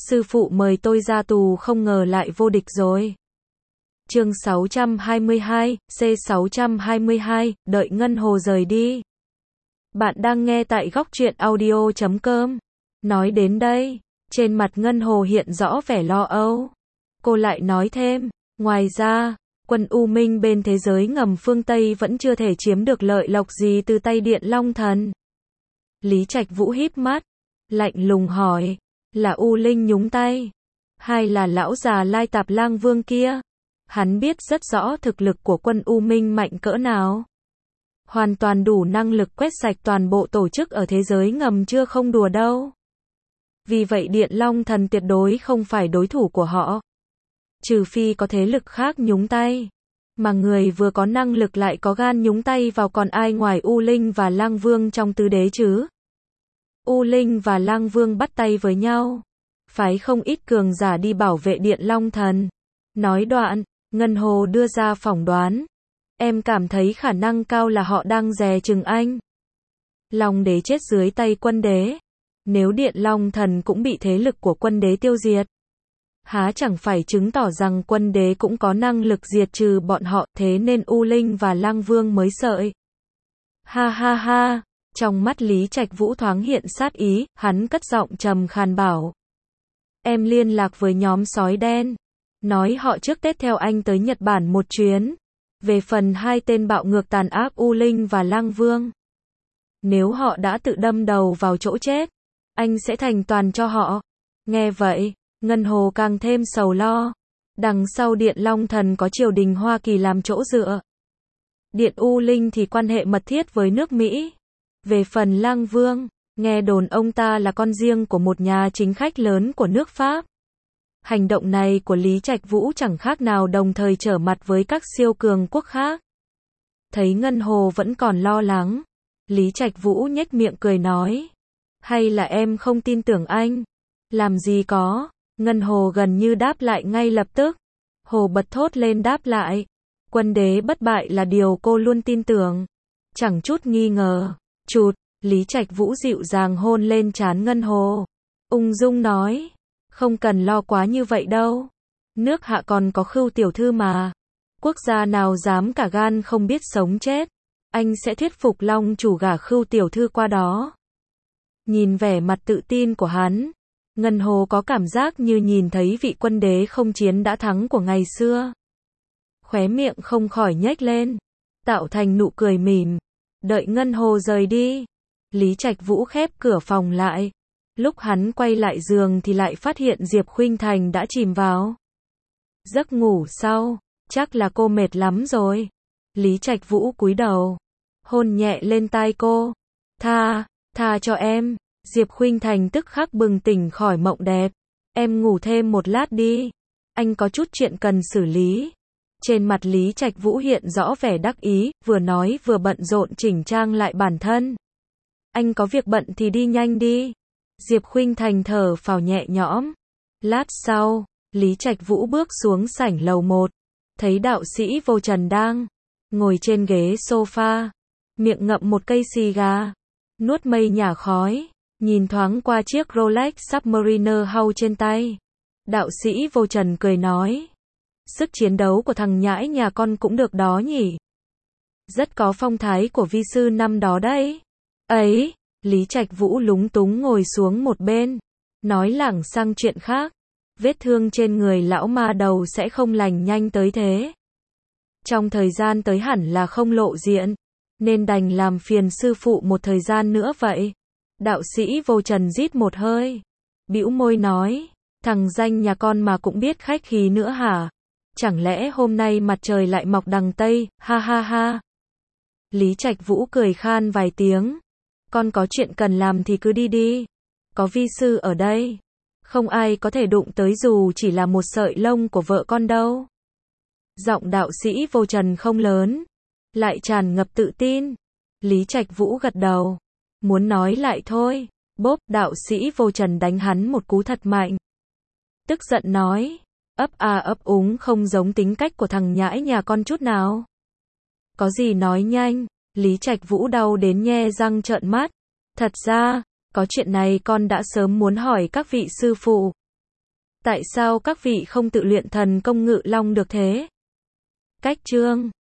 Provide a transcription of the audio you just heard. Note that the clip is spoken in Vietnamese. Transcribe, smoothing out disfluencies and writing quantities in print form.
Sư phụ mời tôi ra tù không ngờ lại vô địch rồi. Chương 622, C622, đợi Ngân Hồ rời đi. Bạn đang nghe tại góc truyện audio.com. Nói đến đây, trên mặt Ngân Hồ hiện rõ vẻ lo âu. Cô lại nói thêm, ngoài ra, quân U Minh bên thế giới ngầm phương Tây vẫn chưa thể chiếm được lợi lộc gì từ tay Điện Long Thần. Lý Trạch Vũ híp mắt, lạnh lùng hỏi, là U Linh nhúng tay, hay là lão già Lai Tạp Lang Vương kia? Hắn biết rất rõ thực lực của quân U Minh mạnh cỡ nào. Hoàn toàn đủ năng lực quét sạch toàn bộ tổ chức ở thế giới ngầm chưa không đùa đâu. Vì vậy Điện Long Thần tuyệt đối không phải đối thủ của họ. Trừ phi có thế lực khác nhúng tay. Mà người vừa có năng lực lại có gan nhúng tay vào còn ai ngoài U Linh và Lang Vương trong tứ đế chứ? U Linh và Lang Vương bắt tay với nhau, phái không ít cường giả đi bảo vệ Điện Long Thần. Nói đoạn, Ngân Hồ đưa ra phỏng đoán. Em cảm thấy khả năng cao là họ đang dè chừng anh. Long đế chết dưới tay quân đế. Nếu Điện Long Thần cũng bị thế lực của quân đế tiêu diệt, há chẳng phải chứng tỏ rằng quân đế cũng có năng lực diệt trừ bọn họ, thế nên U Linh và Lang Vương mới sợ. Ha ha ha, trong mắt Lý Trạch Vũ thoáng hiện sát ý, hắn cất giọng trầm khàn bảo. Em liên lạc với nhóm sói đen, nói họ trước Tết theo anh tới Nhật Bản một chuyến. Về phần hai tên bạo ngược tàn ác U Linh và Lang Vương, nếu họ đã tự đâm đầu vào chỗ chết, anh sẽ thành toàn cho họ. Nghe vậy, Ngân Hồ càng thêm sầu lo. Đằng sau Điện Long Thần có triều đình Hoa Kỳ làm chỗ dựa. Điện U Linh thì quan hệ mật thiết với nước Mỹ. Về phần Lang Vương, nghe đồn ông ta là con riêng của một nhà chính khách lớn của nước Pháp. Hành động này của Lý Trạch Vũ chẳng khác nào đồng thời trở mặt với các siêu cường quốc khác. Thấy Ngân Hồ vẫn còn lo lắng, Lý Trạch Vũ nhếch miệng cười nói. Hay là em không tin tưởng anh? Làm gì có. Ngân Hồ gần như đáp lại ngay lập tức. Hồ bật thốt lên đáp lại. Quân đế bất bại là điều cô luôn tin tưởng. Chẳng chút nghi ngờ. Chụt, Lý Trạch Vũ dịu dàng hôn lên trán Ngân Hồ. Ung dung nói. Không cần lo quá như vậy đâu. Nước Hạ còn có Khưu tiểu thư mà. Quốc gia nào dám cả gan không biết sống chết. Anh sẽ thuyết phục Long chủ gả Khưu tiểu thư qua đó. Nhìn vẻ mặt tự tin của hắn, Ngân Hồ có cảm giác như nhìn thấy vị quân đế không chiến đã thắng của ngày xưa. Khóe miệng không khỏi nhếch lên, tạo thành nụ cười mỉm. Đợi Ngân Hồ rời đi, Lý Trạch Vũ khép cửa phòng lại. Lúc hắn quay lại giường thì lại phát hiện Diệp Khuynh Thành đã chìm vào giấc ngủ sau. Chắc là cô mệt lắm rồi. Lý Trạch Vũ cúi đầu, hôn nhẹ lên tai cô. Tha cho em. Diệp Khuynh Thành tức khắc bừng tỉnh khỏi mộng đẹp. Em ngủ thêm một lát đi. Anh có chút chuyện cần xử lý. Trên mặt Lý Trạch Vũ hiện rõ vẻ đắc ý, vừa nói vừa bận rộn chỉnh trang lại bản thân. Anh có việc bận thì đi nhanh đi. Diệp Khuynh Thành thở phào nhẹ nhõm. Lát sau, Lý Trạch Vũ bước xuống sảnh lầu 1. Thấy đạo sĩ Vô Trần đang ngồi trên ghế sofa, miệng ngậm một cây xì gà, nuốt mây nhả khói, nhìn thoáng qua chiếc Rolex Submariner House trên tay. Đạo sĩ Vô Trần cười nói. Sức chiến đấu của thằng nhãi nhà con cũng được đó nhỉ. Rất có phong thái của vi sư năm đó đấy. Ấy, Lý Trạch Vũ lúng túng ngồi xuống một bên, nói lảng sang chuyện khác. Vết thương trên người lão ma đầu sẽ không lành nhanh tới thế. Trong thời gian tới hẳn là không lộ diện, nên đành làm phiền sư phụ một thời gian nữa vậy. Đạo sĩ Vô Trần rít một hơi, bĩu môi nói, thằng danh nhà con mà cũng biết khách khí nữa hả? Chẳng lẽ hôm nay mặt trời lại mọc đằng Tây, ha ha ha. Lý Trạch Vũ cười khan vài tiếng, con có chuyện cần làm thì cứ đi đi. Có vi sư ở đây, không ai có thể đụng tới dù chỉ là một sợi lông của vợ con đâu. Giọng đạo sĩ Vô Trần không lớn, lại tràn ngập tự tin. Lý Trạch Vũ gật đầu, muốn nói lại thôi. Bốp, đạo sĩ Vô Trần đánh hắn một cú thật mạnh. Tức giận nói, ấp úng không giống tính cách của thằng nhãi nhà con chút nào. Có gì nói nhanh. Lý Trạch Vũ đau đến nhe răng trợn mắt. Thật ra, có chuyện này con đã sớm muốn hỏi các vị sư phụ. Tại sao các vị không tự luyện thần công ngự long được thế? Cách chương